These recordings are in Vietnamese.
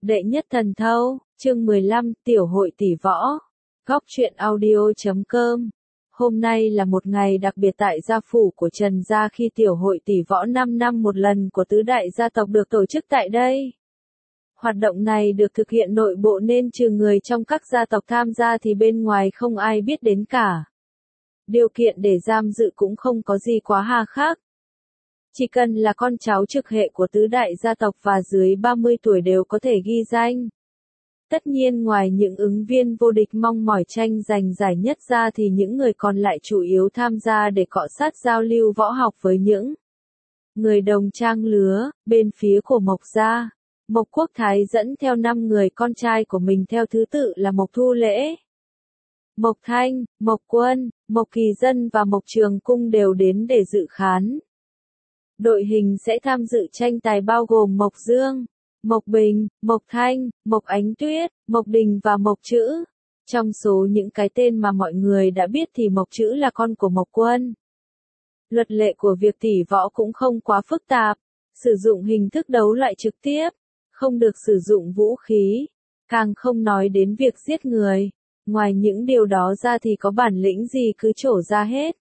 Đệ nhất thần thâu, chương 15, tiểu hội tỷ võ. Góc truyện audio.com. Hôm nay là một ngày đặc biệt tại gia phủ của Trần gia khi tiểu hội tỷ võ 5 năm một lần của tứ đại gia tộc được tổ chức tại đây. Hoạt động này được thực hiện nội bộ nên trừ người trong các gia tộc tham gia thì bên ngoài không ai biết đến cả. Điều kiện để tham dự cũng không có gì quá hà khắc. Chỉ cần là con cháu trực hệ của tứ đại gia tộc và dưới 30 tuổi đều có thể ghi danh. Tất nhiên ngoài những ứng viên vô địch mong mỏi tranh giành giải nhất ra thì những người còn lại chủ yếu tham gia để cọ sát giao lưu võ học với những người đồng trang lứa. Bên phía của Mộc gia, Mộc Quốc Thái dẫn theo 5 người con trai của mình theo thứ tự là Mộc Thu Lễ, Mộc Thanh, Mộc Quân, Mộc Kỳ Dân và Mộc Trường Cung đều đến để dự khán. Đội hình sẽ tham dự tranh tài bao gồm Mộc Dương, Mộc Bình, Mộc Thanh, Mộc Ánh Tuyết, Mộc Đình và Mộc Trữ. Trong số những cái tên mà mọi người đã biết thì Mộc Trữ là con của Mộc Quân. Luật lệ của việc tỷ võ cũng không quá phức tạp, sử dụng hình thức đấu loại trực tiếp, không được sử dụng vũ khí, càng không nói đến việc giết người. Ngoài những điều đó ra thì có bản lĩnh gì cứ trổ ra hết.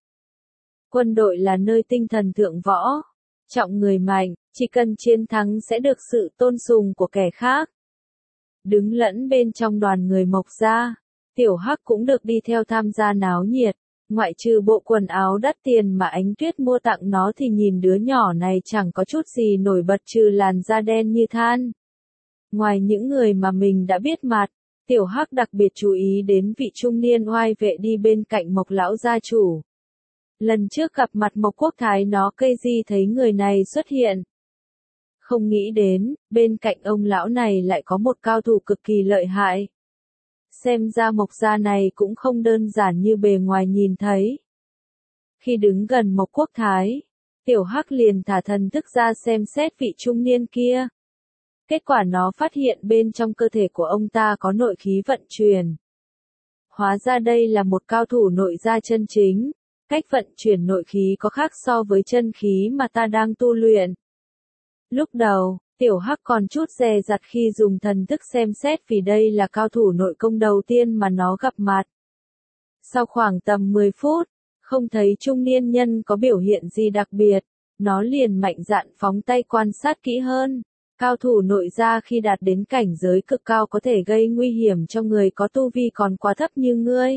Quân đội là nơi tinh thần thượng võ, trọng người mạnh, chỉ cần chiến thắng sẽ được sự tôn sùng của kẻ khác. Đứng lẫn bên trong đoàn người Mộc gia, Tiểu Hắc cũng được đi theo tham gia náo nhiệt, ngoại trừ bộ quần áo đắt tiền mà Ánh Tuyết mua tặng nó thì nhìn đứa nhỏ này chẳng có chút gì nổi bật trừ làn da đen như than. Ngoài những người mà mình đã biết mặt, Tiểu Hắc đặc biệt chú ý đến vị trung niên oai vệ đi bên cạnh Mộc lão gia chủ. Lần trước gặp mặt Mộc Quốc Thái nó cây gì thấy người này xuất hiện. Không nghĩ đến, bên cạnh ông lão này lại có một cao thủ cực kỳ lợi hại. Xem ra Mộc gia này cũng không đơn giản như bề ngoài nhìn thấy. Khi đứng gần Mộc Quốc Thái, Tiểu Hắc liền thả thần thức ra xem xét vị trung niên kia. Kết quả nó phát hiện bên trong cơ thể của ông ta có nội khí vận chuyển. Hóa ra đây là một cao thủ nội gia chân chính. Cách vận chuyển nội khí có khác so với chân khí mà ta đang tu luyện. Lúc đầu, Tiểu Hắc còn chút dè dặt khi dùng thần thức xem xét vì đây là cao thủ nội công đầu tiên mà nó gặp mặt. Sau khoảng tầm 10 phút, không thấy trung niên nhân có biểu hiện gì đặc biệt, nó liền mạnh dạn phóng tay quan sát kỹ hơn. Cao thủ nội gia khi đạt đến cảnh giới cực cao có thể gây nguy hiểm cho người có tu vi còn quá thấp như ngươi.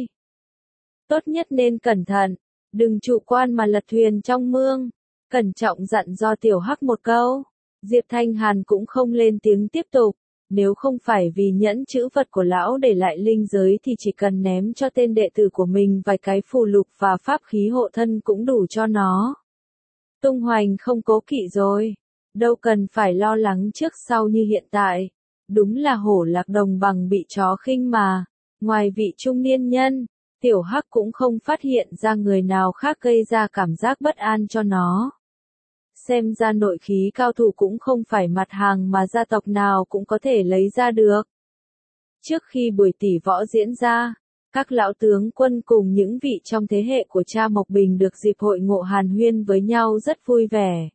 Tốt nhất nên cẩn thận. Đừng chủ quan mà lật thuyền trong mương. Cẩn trọng dặn do Tiểu Hắc một câu. Diệp Thanh Hàn cũng không lên tiếng tiếp tục. Nếu không phải vì nhẫn chữ vật của lão để lại linh giới thì chỉ cần ném cho tên đệ tử của mình vài cái phù lục và pháp khí hộ thân cũng đủ cho nó. Tung hoành không cố kỵ rồi. Đâu cần phải lo lắng trước sau như hiện tại. Đúng là hổ lạc đồng bằng bị chó khinh mà. Ngoài vị trung niên nhân, Tiểu Hắc cũng không phát hiện ra người nào khác gây ra cảm giác bất an cho nó. Xem ra nội khí cao thủ cũng không phải mặt hàng mà gia tộc nào cũng có thể lấy ra được. Trước khi buổi tỷ võ diễn ra, các lão tướng quân cùng những vị trong thế hệ của cha Mộc Bình được dịp hội ngộ hàn huyên với nhau rất vui vẻ.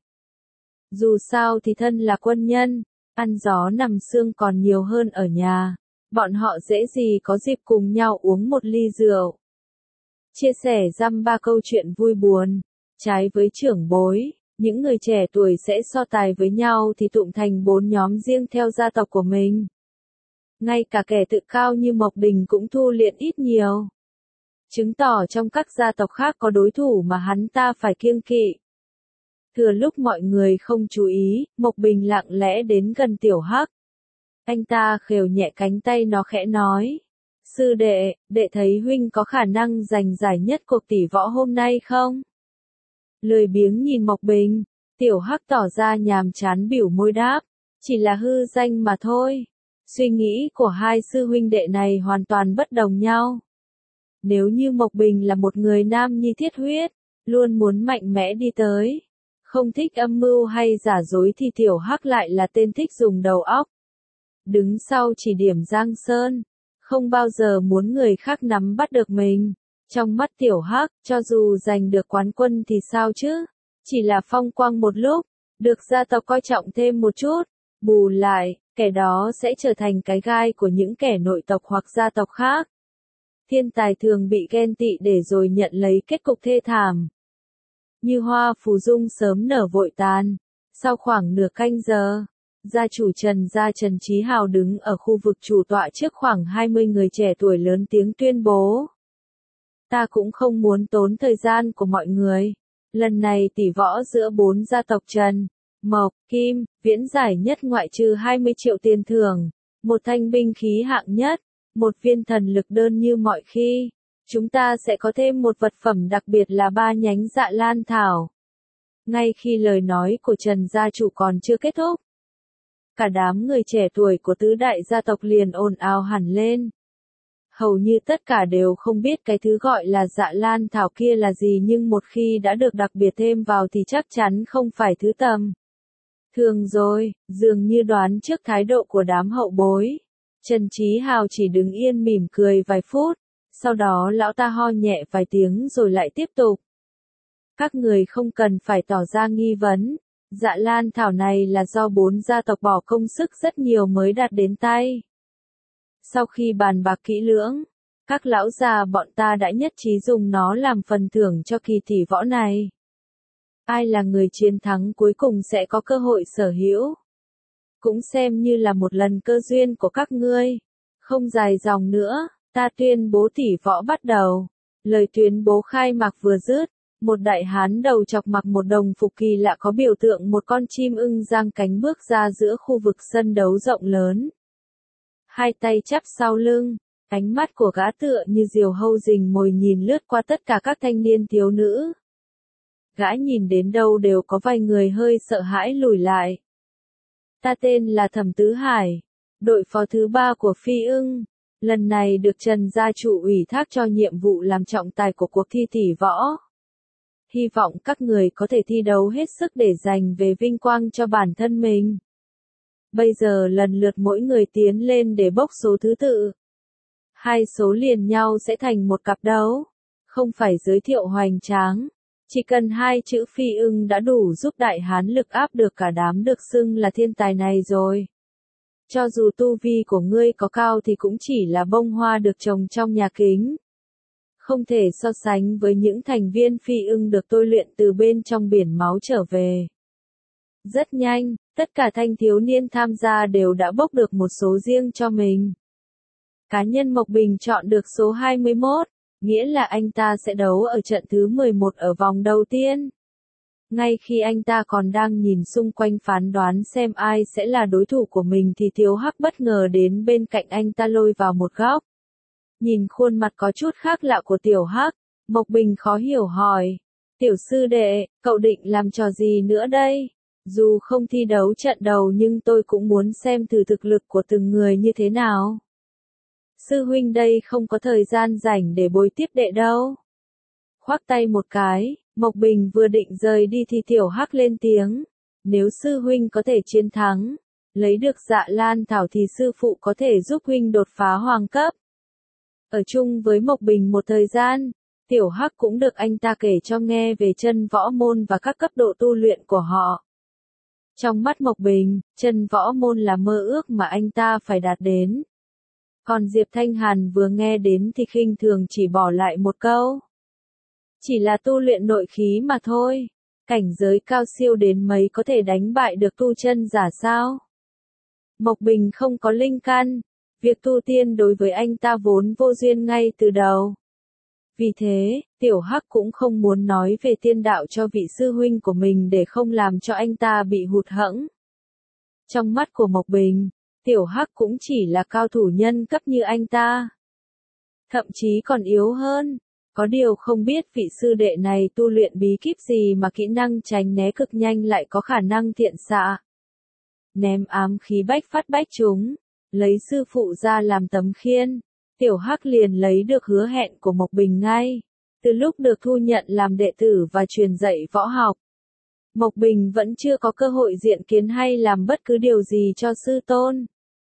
Dù sao thì thân là quân nhân, ăn gió nằm sương còn nhiều hơn ở nhà. Bọn họ dễ gì có dịp cùng nhau uống một ly rượu. Chia sẻ dăm ba câu chuyện vui buồn. Trái với trưởng bối, những người trẻ tuổi sẽ so tài với nhau thì tụm thành 4 nhóm riêng theo gia tộc của mình. Ngay cả kẻ tự cao như Mộc Đình cũng thu luyện ít nhiều. Chứng tỏ trong các gia tộc khác có đối thủ mà hắn ta phải kiêng kỵ. Thừa lúc mọi người không chú ý, Mộc Bình lặng lẽ đến gần Tiểu Hắc. Anh ta khều nhẹ cánh tay nó khẽ nói. Sư đệ, đệ thấy huynh có khả năng giành giải nhất cuộc tỷ võ hôm nay không? Lười biếng nhìn Mộc Bình, Tiểu Hắc tỏ ra nhàm chán bỉu môi đáp. Chỉ là hư danh mà thôi. Suy nghĩ của hai sư huynh đệ này hoàn toàn bất đồng nhau. Nếu như Mộc Bình là một người nam nhi thiết huyết, luôn muốn mạnh mẽ đi tới. Không thích âm mưu hay giả dối thì Tiểu Hắc lại là tên thích dùng đầu óc. Đứng sau chỉ điểm Giang Sơn, không bao giờ muốn người khác nắm bắt được mình. Trong mắt Tiểu Hắc, cho dù giành được quán quân thì sao chứ? Chỉ là phong quang một lúc, được gia tộc coi trọng thêm một chút, Bù lại, kẻ đó sẽ trở thành cái gai của những kẻ nội tộc hoặc gia tộc khác. Thiên tài thường bị ghen tị để rồi nhận lấy kết cục thê thảm. Như hoa phù dung sớm nở vội tàn. Sau khoảng nửa canh giờ, gia chủ Trần Chí Hào đứng ở khu vực chủ tọa trước khoảng 20 người trẻ tuổi lớn tiếng tuyên bố. Ta cũng không muốn tốn thời gian của mọi người. Lần này tỷ võ giữa 4 gia tộc Trần, Mộc, Kim, Viễn giải nhất ngoại trừ 20 triệu tiền thưởng, một thanh binh khí hạng nhất, một viên thần lực đơn như mọi khi. Chúng ta sẽ có thêm một vật phẩm đặc biệt là 3 nhánh dạ lan thảo. Ngay khi lời nói của Trần gia chủ còn chưa kết thúc, cả đám người trẻ tuổi của tứ đại gia tộc liền ồn ào hẳn lên. Hầu như tất cả đều không biết cái thứ gọi là dạ lan thảo kia là gì, nhưng một khi đã được đặc biệt thêm vào thì chắc chắn không phải thứ tầm thường rồi. Dường như đoán trước thái độ của đám hậu bối, Trần Chí Hào chỉ đứng yên mỉm cười vài phút, sau đó lão ta ho nhẹ vài tiếng rồi lại tiếp tục. Các người không cần phải tỏ ra nghi vấn, dạ lan thảo này là do 4 gia tộc bỏ công sức rất nhiều mới đạt đến tay. Sau khi bàn bạc kỹ lưỡng, các lão già bọn ta đã nhất trí dùng nó làm phần thưởng cho kỳ tỷ võ này. Ai là người chiến thắng cuối cùng sẽ có cơ hội sở hữu. Cũng xem như là một lần cơ duyên của các ngươi. Không dài dòng nữa, ta tuyên bố tỷ võ bắt đầu. Lời tuyên bố khai mạc vừa dứt, một đại hán đầu chọc mặc một đồng phục kỳ lạ có biểu tượng một con chim ưng giang cánh bước ra giữa khu vực sân đấu rộng lớn. Hai tay chắp sau lưng, ánh mắt của gã tựa như diều hâu rình mồi nhìn lướt qua tất cả các thanh niên thiếu nữ. Gã nhìn đến đâu đều có vài người hơi sợ hãi lùi lại. Ta tên là Thẩm Tứ Hải, đội phó thứ 3 của Phi Ưng. Lần này được Trần gia chủ ủy thác cho nhiệm vụ làm trọng tài của cuộc thi tỷ võ. Hy vọng các người có thể thi đấu hết sức để giành về vinh quang cho bản thân mình. Bây giờ lần lượt mỗi người tiến lên để bốc số thứ tự. 2 số liền nhau sẽ thành một cặp đấu. Không phải giới thiệu hoành tráng. Chỉ cần 2 chữ Phi Ưng đã đủ giúp đại hán lực áp được cả đám được xưng là thiên tài này rồi. Cho dù tu vi của ngươi có cao thì cũng chỉ là bông hoa được trồng trong nhà kính. Không thể so sánh với những thành viên Phi Ưng được tôi luyện từ bên trong biển máu trở về. Rất nhanh, tất cả thanh thiếu niên tham gia đều đã bốc được một số riêng cho mình. Cá nhân Mộc Bình chọn được số 21, nghĩa là anh ta sẽ đấu ở trận thứ 11 ở vòng đầu tiên. Ngay khi anh ta còn đang nhìn xung quanh phán đoán xem ai sẽ là đối thủ của mình thì Tiểu Hắc bất ngờ đến bên cạnh anh ta lôi vào một góc. Nhìn khuôn mặt có chút khác lạ của Tiểu Hắc, Mộc Bình khó hiểu hỏi. Tiểu sư đệ, cậu định làm trò gì nữa đây? Dù không thi đấu trận đầu nhưng tôi cũng muốn xem thử thực lực của từng người như thế nào. Sư huynh đây không có thời gian rảnh để bồi tiếp đệ đâu. Khoác tay một cái, Mộc Bình vừa định rời đi thì Tiểu Hắc lên tiếng. Nếu sư huynh có thể chiến thắng, lấy được dạ lan thảo thì sư phụ có thể giúp huynh đột phá hoàng cấp. Ở chung với Mộc Bình một thời gian, Tiểu Hắc cũng được anh ta kể cho nghe về chân võ môn và các cấp độ tu luyện của họ. Trong mắt Mộc Bình, chân võ môn là mơ ước mà anh ta phải đạt đến. Còn Diệp Thanh Hàn vừa nghe đến thì khinh thường chỉ bỏ lại một câu. Chỉ là tu luyện nội khí mà thôi. Cảnh giới cao siêu đến mấy có thể đánh bại được tu chân giả sao? Mộc Bình không có linh căn. Việc tu tiên đối với anh ta vốn vô duyên ngay từ đầu. Vì thế, Tiểu Hắc cũng không muốn nói về tiên đạo cho vị sư huynh của mình để không làm cho anh ta bị hụt hẫng. Trong mắt của Mộc Bình, Tiểu Hắc cũng chỉ là cao thủ nhân cấp như anh ta. Thậm chí còn yếu hơn. Có điều không biết vị sư đệ này tu luyện bí kíp gì mà kỹ năng tránh né cực nhanh lại có khả năng thiện xạ. Ném ám khí bách phát bách trúng, lấy sư phụ ra làm tấm khiên. Tiểu Hắc liền lấy được hứa hẹn của Mộc Bình ngay. Từ lúc được thu nhận làm đệ tử và truyền dạy võ học, Mộc Bình vẫn chưa có cơ hội diện kiến hay làm bất cứ điều gì cho sư tôn.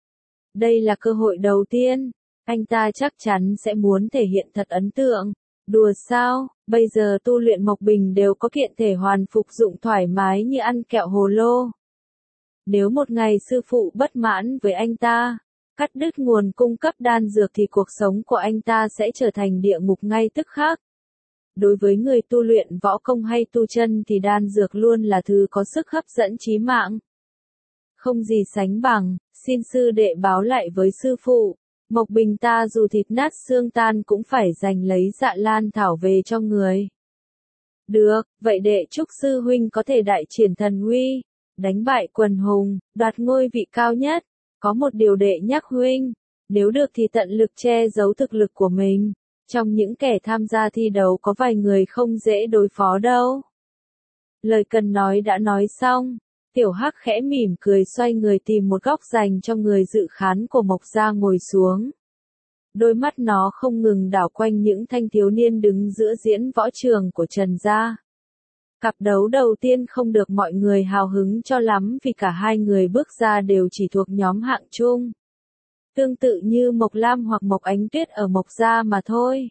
Đây là cơ hội đầu tiên, anh ta chắc chắn sẽ muốn thể hiện thật ấn tượng. Đùa sao, bây giờ tu luyện Mộc Bình đều có kiện thể hoàn phục dụng thoải mái như ăn kẹo hồ lô. Nếu một ngày sư phụ bất mãn với anh ta, cắt đứt nguồn cung cấp đan dược thì cuộc sống của anh ta sẽ trở thành địa ngục ngay tức khắc. Đối với người tu luyện võ công hay tu chân thì đan dược luôn là thứ có sức hấp dẫn chí mạng. Không gì sánh bằng, xin sư đệ báo lại với sư phụ, Mộc Bình ta dù thịt nát xương tan cũng phải giành lấy Dạ Lan thảo về cho người. Được, vậy đệ chúc sư huynh có thể đại triển thần uy, đánh bại quần hùng, đoạt ngôi vị cao nhất. Có một điều đệ nhắc huynh, nếu được thì tận lực che giấu thực lực của mình. Trong những kẻ tham gia thi đấu có vài người không dễ đối phó đâu. Lời cần nói đã nói xong, Tiểu Hắc khẽ mỉm cười xoay người tìm một góc dành cho người dự khán của Mộc gia ngồi xuống. Đôi mắt nó không ngừng đảo quanh những thanh thiếu niên đứng giữa diễn võ trường của Trần gia. Cặp đấu đầu tiên không được mọi người hào hứng cho lắm vì cả hai người bước ra đều chỉ thuộc nhóm hạng trung. Tương tự như Mộc Lam hoặc Mộc Ánh Tuyết ở Mộc gia mà thôi.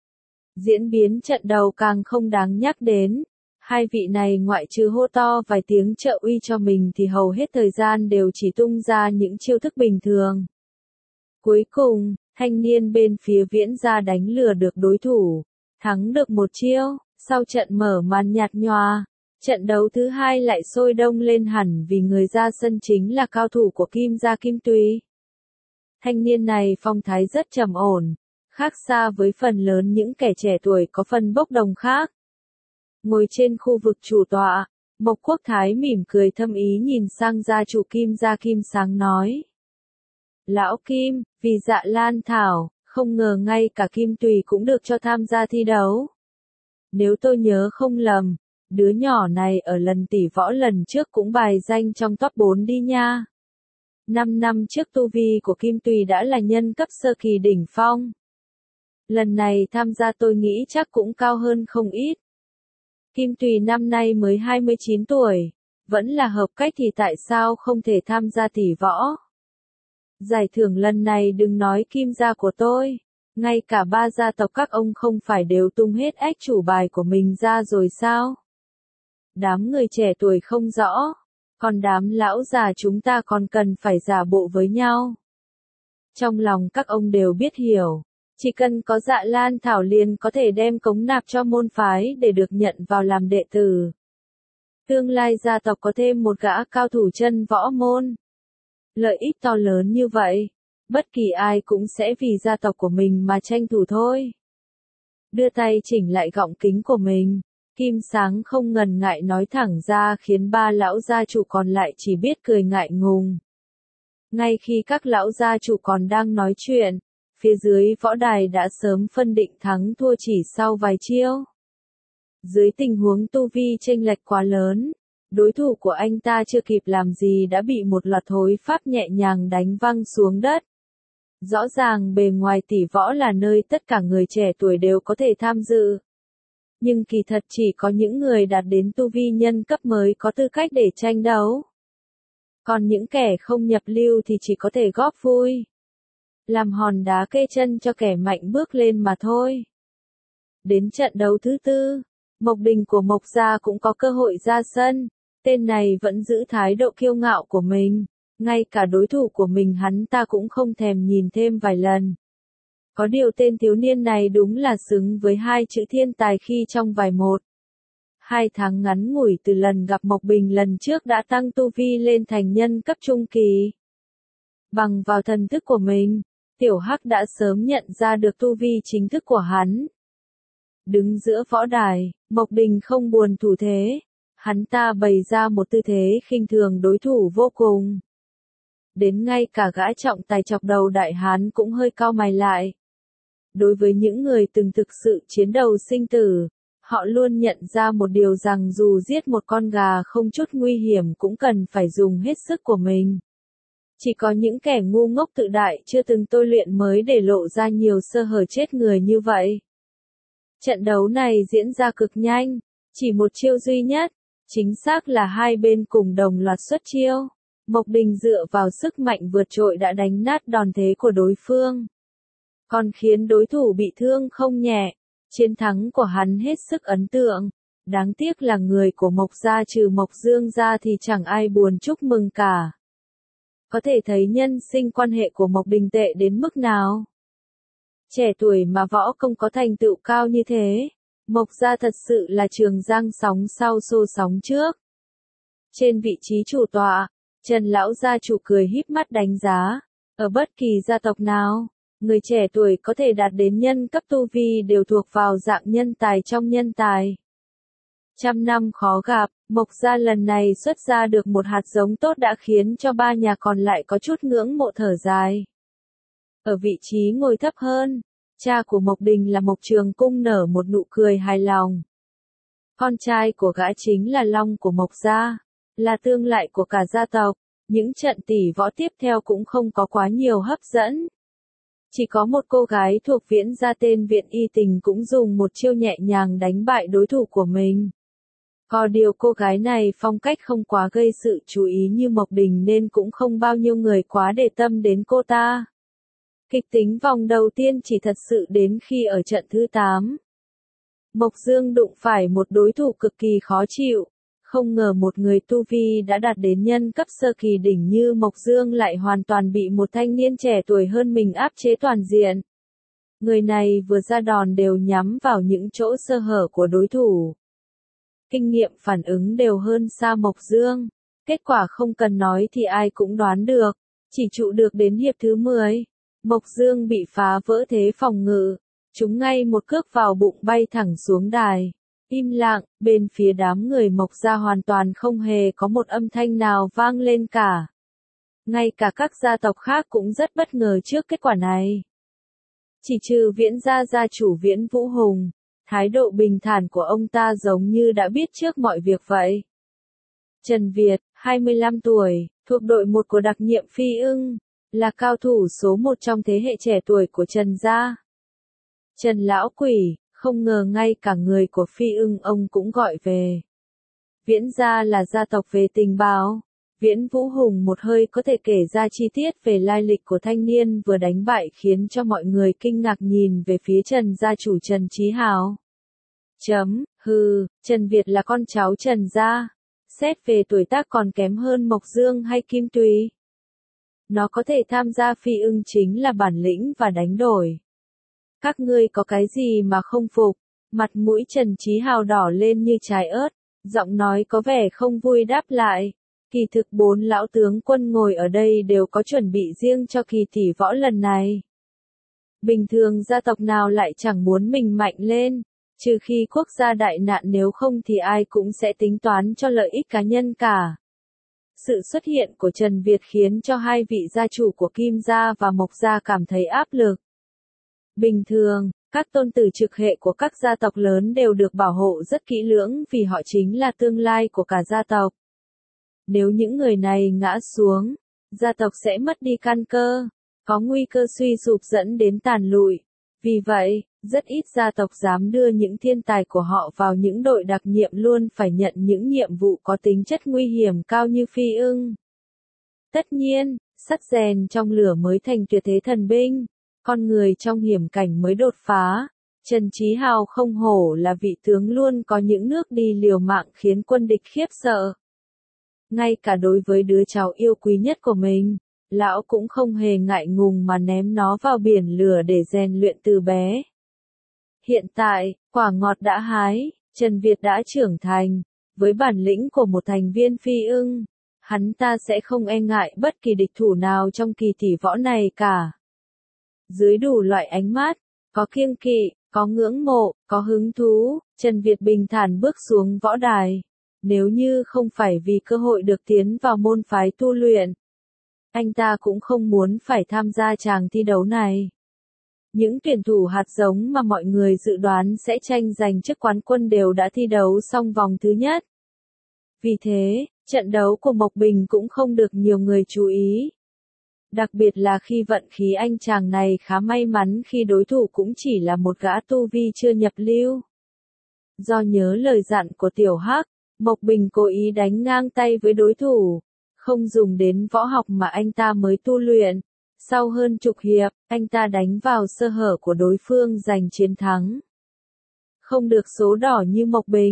Diễn biến trận đầu càng không đáng nhắc đến. Hai vị này ngoại trừ hô to vài tiếng trợ uy cho mình thì hầu hết thời gian đều chỉ tung ra những chiêu thức bình thường. Cuối cùng, thanh niên bên phía Viễn gia đánh lừa được đối thủ, thắng được một chiêu, sau trận mở màn nhạt nhòa, trận đấu thứ hai lại sôi đông lên hẳn vì người ra sân chính là cao thủ của Kim gia Kim Tùy. Thanh niên này phong thái rất trầm ổn, khác xa với phần lớn những kẻ trẻ tuổi có phần bốc đồng khác. Ngồi trên khu vực chủ tọa, Mộc Quốc Thái mỉm cười thâm ý nhìn sang gia chủ Kim gia Kim Sáng nói. Lão Kim, vì Dạ Lan thảo, không ngờ ngay cả Kim Tùy cũng được cho tham gia thi đấu. Nếu tôi nhớ không lầm, đứa nhỏ này ở lần tỷ võ lần trước cũng bài danh trong top 4 đi nha. 5 năm trước tu vi của Kim Tùy đã là nhân cấp sơ kỳ đỉnh phong. Lần này tham gia tôi nghĩ chắc cũng cao hơn không ít. Kim Tùy năm nay mới 29 tuổi, vẫn là hợp cách thì tại sao không thể tham gia tỷ võ? Giải thưởng lần này đừng nói Kim gia của tôi, ngay cả ba gia tộc các ông không phải đều tung hết ách chủ bài của mình ra rồi sao? Đám người trẻ tuổi không rõ, còn đám lão già chúng ta còn cần phải giả bộ với nhau. Trong lòng các ông đều biết hiểu, chỉ cần có Dạ Lan thảo liền có thể đem cống nạp cho môn phái để được nhận vào làm đệ tử. Tương lai gia tộc có thêm một gã cao thủ chân võ môn. Lợi ích to lớn như vậy, bất kỳ ai cũng sẽ vì gia tộc của mình mà tranh thủ thôi. Đưa tay chỉnh lại gọng kính của mình, Kim Sáng không ngần ngại nói thẳng ra khiến ba lão gia chủ còn lại chỉ biết cười ngại ngùng. Ngay khi các lão gia chủ còn đang nói chuyện, phía dưới võ đài đã sớm phân định thắng thua chỉ sau vài chiêu. Dưới tình huống tu vi chênh lệch quá lớn, đối thủ của anh ta chưa kịp làm gì đã bị một loạt thối pháp nhẹ nhàng đánh văng xuống đất. Rõ ràng bề ngoài tỷ võ là nơi tất cả người trẻ tuổi đều có thể tham dự. Nhưng kỳ thật chỉ có những người đạt đến tu vi nhân cấp mới có tư cách để tranh đấu. Còn những kẻ không nhập lưu thì chỉ có thể góp vui. Làm hòn đá kê chân cho kẻ mạnh bước lên mà thôi. Đến trận đấu thứ tư, Mộc Đình của Mộc gia cũng có cơ hội ra sân. Tên này vẫn giữ thái độ kiêu ngạo của mình, ngay cả đối thủ của mình hắn ta cũng không thèm nhìn thêm vài lần. Có điều tên thiếu niên này đúng là xứng với hai chữ thiên tài khi trong vài một. 2 tháng ngắn ngủi từ lần gặp Mộc Bình lần trước đã tăng tu vi lên thành nhân cấp trung kỳ. Bằng vào thần thức của mình, Tiểu Hắc đã sớm nhận ra được tu vi chính thức của hắn. Đứng giữa võ đài, Mộc Đình không buồn thủ thế. Hắn ta bày ra một tư thế khinh thường đối thủ vô cùng. Đến ngay cả gã trọng tài chọc đầu đại hán cũng hơi cau mày lại. Đối với những người từng thực sự chiến đầu sinh tử, họ luôn nhận ra một điều rằng dù giết một con gà không chút nguy hiểm cũng cần phải dùng hết sức của mình. Chỉ có những kẻ ngu ngốc tự đại chưa từng tôi luyện mới để lộ ra nhiều sơ hở chết người như vậy. Trận đấu này diễn ra cực nhanh, chỉ một chiêu duy nhất. Chính xác là hai bên cùng đồng loạt xuất chiêu. Mộc Đình dựa vào sức mạnh vượt trội đã đánh nát đòn thế của đối phương. Còn khiến đối thủ bị thương không nhẹ. Chiến thắng của hắn hết sức ấn tượng. Đáng tiếc là người của Mộc gia trừ Mộc Dương ra thì chẳng ai buồn chúc mừng cả. Có thể thấy nhân sinh quan hệ của Mộc Đình tệ đến mức nào. Trẻ tuổi mà võ công có thành tựu cao như thế, Mộc gia thật sự là trường giang sóng sau xô sóng trước. Trên vị trí chủ tọa, Trần lão gia chủ cười híp mắt đánh giá, ở bất kỳ gia tộc nào, người trẻ tuổi có thể đạt đến nhân cấp tu vi đều thuộc vào dạng nhân tài trong nhân tài. Trăm năm khó gặp, Mộc gia lần này xuất ra được một hạt giống tốt đã khiến cho ba nhà còn lại có chút ngưỡng mộ thở dài. Ở vị trí ngồi thấp hơn, cha của Mộc Đình là Mộc Trường Cung nở một nụ cười hài lòng. Con trai của gã chính là Long của Mộc gia, là tương lai của cả gia tộc, những trận tỷ võ tiếp theo cũng không có quá nhiều hấp dẫn. Chỉ có một cô gái thuộc Viễn gia tên Viện Y Tình cũng dùng một chiêu nhẹ nhàng đánh bại đối thủ của mình. Có điều cô gái này phong cách không quá gây sự chú ý như Mộc Đình nên cũng không bao nhiêu người quá để tâm đến cô ta. Kịch tính vòng đầu tiên chỉ thật sự đến khi ở trận thứ 8. Mộc Dương đụng phải một đối thủ cực kỳ khó chịu. Không ngờ một người tu vi đã đạt đến nhân cấp sơ kỳ đỉnh như Mộc Dương lại hoàn toàn bị một thanh niên trẻ tuổi hơn mình áp chế toàn diện. Người này vừa ra đòn đều nhắm vào những chỗ sơ hở của đối thủ. Kinh nghiệm phản ứng đều hơn xa Mộc Dương. Kết quả không cần nói thì ai cũng đoán được. Chỉ trụ được đến hiệp thứ 10. Mộc Dương bị phá vỡ thế phòng ngự. Trúng ngay một cước vào bụng bay thẳng xuống đài. Im lặng, bên phía đám người Mộc gia hoàn toàn không hề có một âm thanh nào vang lên cả. Ngay cả các gia tộc khác cũng rất bất ngờ trước kết quả này. Chỉ trừ Viễn gia gia chủ Viễn Vũ Hùng, thái độ bình thản của ông ta giống như đã biết trước mọi việc vậy. Trần Việt, 25 tuổi, thuộc đội 1 của đặc nhiệm Phi Ưng, là cao thủ số 1 trong thế hệ trẻ tuổi của Trần gia. Trần lão quỷ, không ngờ ngay cả người của Phi Ưng ông cũng gọi về. Viễn gia là gia tộc về tình báo. Viễn Vũ Hùng một hơi có thể kể ra chi tiết về lai lịch của thanh niên vừa đánh bại khiến cho mọi người kinh ngạc nhìn về phía Trần gia chủ Trần Chí Hào. Trần Việt là con cháu Trần gia. Xét về tuổi tác còn kém hơn Mộc Dương hay Kim Tùy. Nó có thể tham gia Phi Ưng chính là bản lĩnh và đánh đổi. Các ngươi có cái gì mà không phục? Mặt mũi Trần Chí Hào đỏ lên như trái ớt, giọng nói có vẻ không vui đáp lại. Kỳ thực 4 lão tướng quân ngồi ở đây đều có chuẩn bị riêng cho kỳ tỷ võ lần này. Bình thường gia tộc nào lại chẳng muốn mình mạnh lên, trừ khi quốc gia đại nạn, nếu không thì ai cũng sẽ tính toán cho lợi ích cá nhân cả. Sự xuất hiện của Trần Việt khiến cho hai vị gia chủ của Kim gia và Mộc gia cảm thấy áp lực. Bình thường, các tôn tử trực hệ của các gia tộc lớn đều được bảo hộ rất kỹ lưỡng vì họ chính là tương lai của cả gia tộc. Nếu những người này ngã xuống, gia tộc sẽ mất đi căn cơ, có nguy cơ suy sụp dẫn đến tàn lụi. Vì vậy, rất ít gia tộc dám đưa những thiên tài của họ vào những đội đặc nhiệm luôn phải nhận những nhiệm vụ có tính chất nguy hiểm cao như Phi Ưng. Tất nhiên, sắt rèn trong lửa mới thành tuyệt thế thần binh. Con người trong hiểm cảnh mới đột phá. Trần Chí Hào không hổ là vị tướng luôn có những nước đi liều mạng khiến quân địch khiếp sợ. Ngay cả đối với đứa cháu yêu quý nhất của mình, lão cũng không hề ngại ngùng mà ném nó vào biển lửa để rèn luyện từ bé. Hiện tại, quả ngọt đã hái, Trần Việt đã trưởng thành, với bản lĩnh của một thành viên Phi Ưng, hắn ta sẽ không e ngại bất kỳ địch thủ nào trong kỳ tỷ võ này cả. Dưới đủ loại ánh mắt, có kiêng kỵ, có ngưỡng mộ, có hứng thú, Trần Việt bình thản bước xuống võ đài. Nếu như không phải vì cơ hội được tiến vào môn phái tu luyện, anh ta cũng không muốn phải tham gia tràng thi đấu này. Những tuyển thủ hạt giống mà mọi người dự đoán sẽ tranh giành chức quán quân đều đã thi đấu xong vòng thứ nhất. Vì thế, trận đấu của Mộc Bình cũng không được nhiều người chú ý. Đặc biệt là khi vận khí anh chàng này khá may mắn khi đối thủ cũng chỉ là một gã tu vi chưa nhập lưu. Do nhớ lời dặn của Tiểu Hắc, Mộc Bình cố ý đánh ngang tay với đối thủ, không dùng đến võ học mà anh ta mới tu luyện. Sau hơn chục hiệp, anh ta đánh vào sơ hở của đối phương giành chiến thắng. Không được số đỏ như Mộc Bình,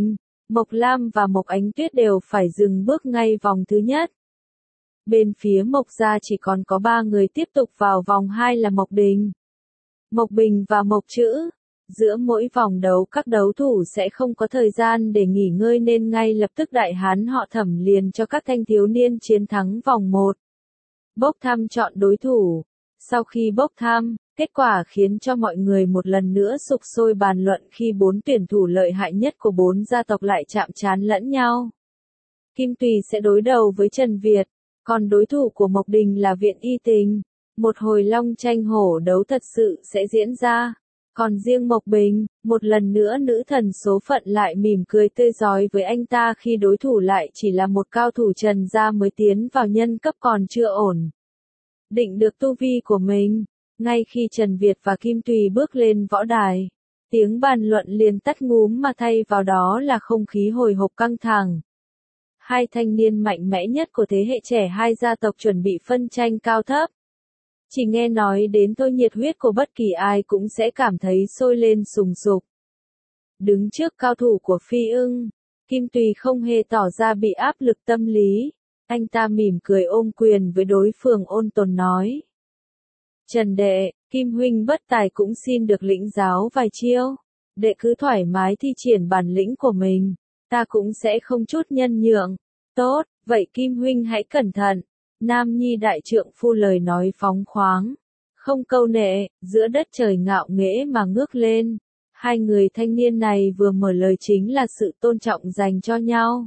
Mộc Lam và Mộc Ánh Tuyết đều phải dừng bước ngay vòng thứ nhất. Bên phía Mộc gia chỉ còn có 3 người tiếp tục vào vòng 2 là Mộc Đình, Mộc Bình và Mộc Trữ. Giữa mỗi vòng đấu các đấu thủ sẽ không có thời gian để nghỉ ngơi nên ngay lập tức đại hán họ Thẩm liền cho các thanh thiếu niên chiến thắng vòng 1. Bốc thăm chọn đối thủ. Sau khi bốc thăm, kết quả khiến cho mọi người một lần nữa sục sôi bàn luận khi 4 tuyển thủ lợi hại nhất của 4 gia tộc lại chạm trán lẫn nhau. Kim Tùy sẽ đối đầu với Trần Việt, còn đối thủ của Mộc Đình là Viện Y Tình. Một hồi long tranh hổ đấu thật sự sẽ diễn ra. Còn riêng Mộc Bình, một lần nữa nữ thần số phận lại mỉm cười tươi rói với anh ta khi đối thủ lại chỉ là một cao thủ Trần gia mới tiến vào nhân cấp còn chưa ổn định được tu vi của mình. Ngay khi Trần Việt và Kim Tùy bước lên võ đài, tiếng bàn luận liền tắt ngúm mà thay vào đó là không khí hồi hộp căng thẳng. Hai thanh niên mạnh mẽ nhất của thế hệ trẻ hai gia tộc chuẩn bị phân tranh cao thấp. Chỉ nghe nói đến thôi nhiệt huyết của bất kỳ ai cũng sẽ cảm thấy sôi lên sùng sục. Đứng trước cao thủ của Phi Ưng, Kim Tùy không hề tỏ ra bị áp lực tâm lý. Anh ta mỉm cười ôm quyền với đối phương ôn tồn nói. Trần đệ, Kim huynh bất tài cũng xin được lĩnh giáo vài chiêu. Đệ cứ thoải mái thi triển bản lĩnh của mình, ta cũng sẽ không chút nhân nhượng. Tốt, vậy Kim huynh hãy cẩn thận. Nam nhi đại trượng phu lời nói phóng khoáng, không câu nệ, giữa đất trời ngạo nghễ mà ngước lên. Hai người thanh niên này vừa mở lời chính là sự tôn trọng dành cho nhau.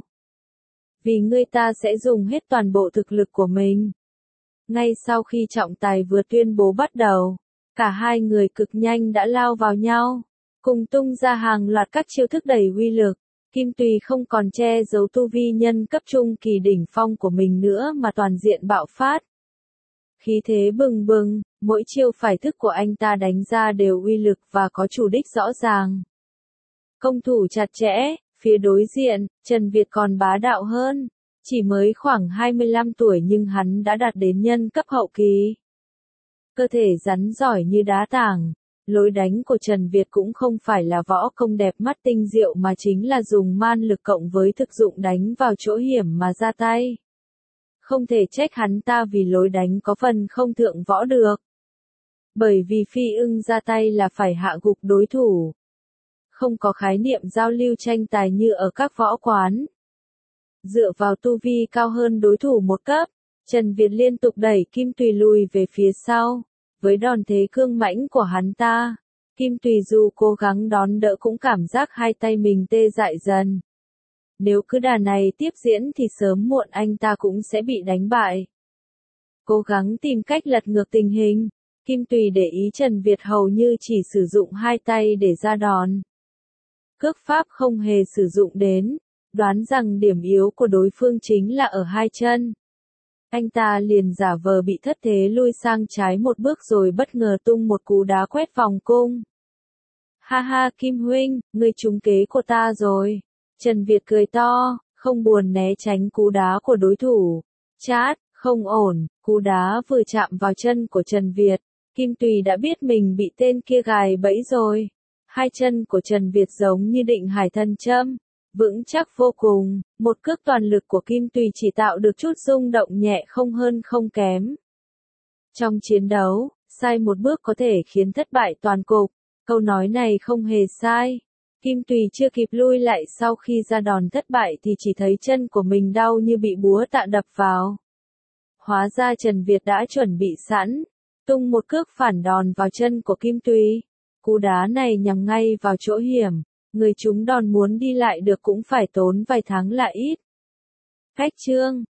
Vì ngươi ta sẽ dùng hết toàn bộ thực lực của mình. Ngay sau khi trọng tài vừa tuyên bố bắt đầu, cả hai người cực nhanh đã lao vào nhau, cùng tung ra hàng loạt các chiêu thức đầy uy lực. Kim Tùy không còn che giấu tu vi nhân cấp trung kỳ đỉnh phong của mình nữa mà toàn diện bạo phát. Khí thế bừng bừng, mỗi chiêu phải thức của anh ta đánh ra đều uy lực và có chủ đích rõ ràng. Công thủ chặt chẽ, phía đối diện, Trần Việt còn bá đạo hơn. Chỉ mới khoảng 25 tuổi nhưng hắn đã đạt đến nhân cấp hậu kỳ. Cơ thể rắn giỏi như đá tảng. Lối đánh của Trần Việt cũng không phải là võ công đẹp mắt tinh diệu mà chính là dùng man lực cộng với thực dụng đánh vào chỗ hiểm mà ra tay. Không thể trách hắn ta vì lối đánh có phần không thượng võ được. Bởi vì Phi Ưng ra tay là phải hạ gục đối thủ. Không có khái niệm giao lưu tranh tài như ở các võ quán. Dựa vào tu vi cao hơn đối thủ một cấp, Trần Việt liên tục đẩy Kim Tùy lùi về phía sau. Với đòn thế cương mãnh của hắn ta, Kim Tùy dù cố gắng đón đỡ cũng cảm giác hai tay mình tê dại dần. Nếu cứ đà này tiếp diễn thì sớm muộn anh ta cũng sẽ bị đánh bại. Cố gắng tìm cách lật ngược tình hình, Kim Tùy để ý Trần Việt hầu như chỉ sử dụng hai tay để ra đòn. Cước pháp không hề sử dụng đến, đoán rằng điểm yếu của đối phương chính là ở hai chân. Anh ta liền giả vờ bị thất thế lui sang trái một bước rồi bất ngờ tung một cú đá quét vòng cung. Ha ha Kim huynh, ngươi trúng kế của ta rồi. Trần Việt cười to, không buồn né tránh cú đá của đối thủ. Chát, không ổn, cú đá vừa chạm vào chân của Trần Việt. Kim Tùy đã biết mình bị tên kia gài bẫy rồi. Hai chân của Trần Việt giống như định hải thần châm. Vững chắc vô cùng, một cước toàn lực của Kim Tùy chỉ tạo được chút rung động nhẹ không hơn không kém. Trong chiến đấu, sai một bước có thể khiến thất bại toàn cục, câu nói này không hề sai. Kim Tùy chưa kịp lui lại sau khi ra đòn thất bại thì chỉ thấy chân của mình đau như bị búa tạ đập vào. Hóa ra Trần Việt đã chuẩn bị sẵn, tung một cước phản đòn vào chân của Kim Tùy. Cú đá này nhằm ngay vào chỗ hiểm. Người chúng đòn muốn đi lại được cũng phải tốn vài tháng là ít. Cách chương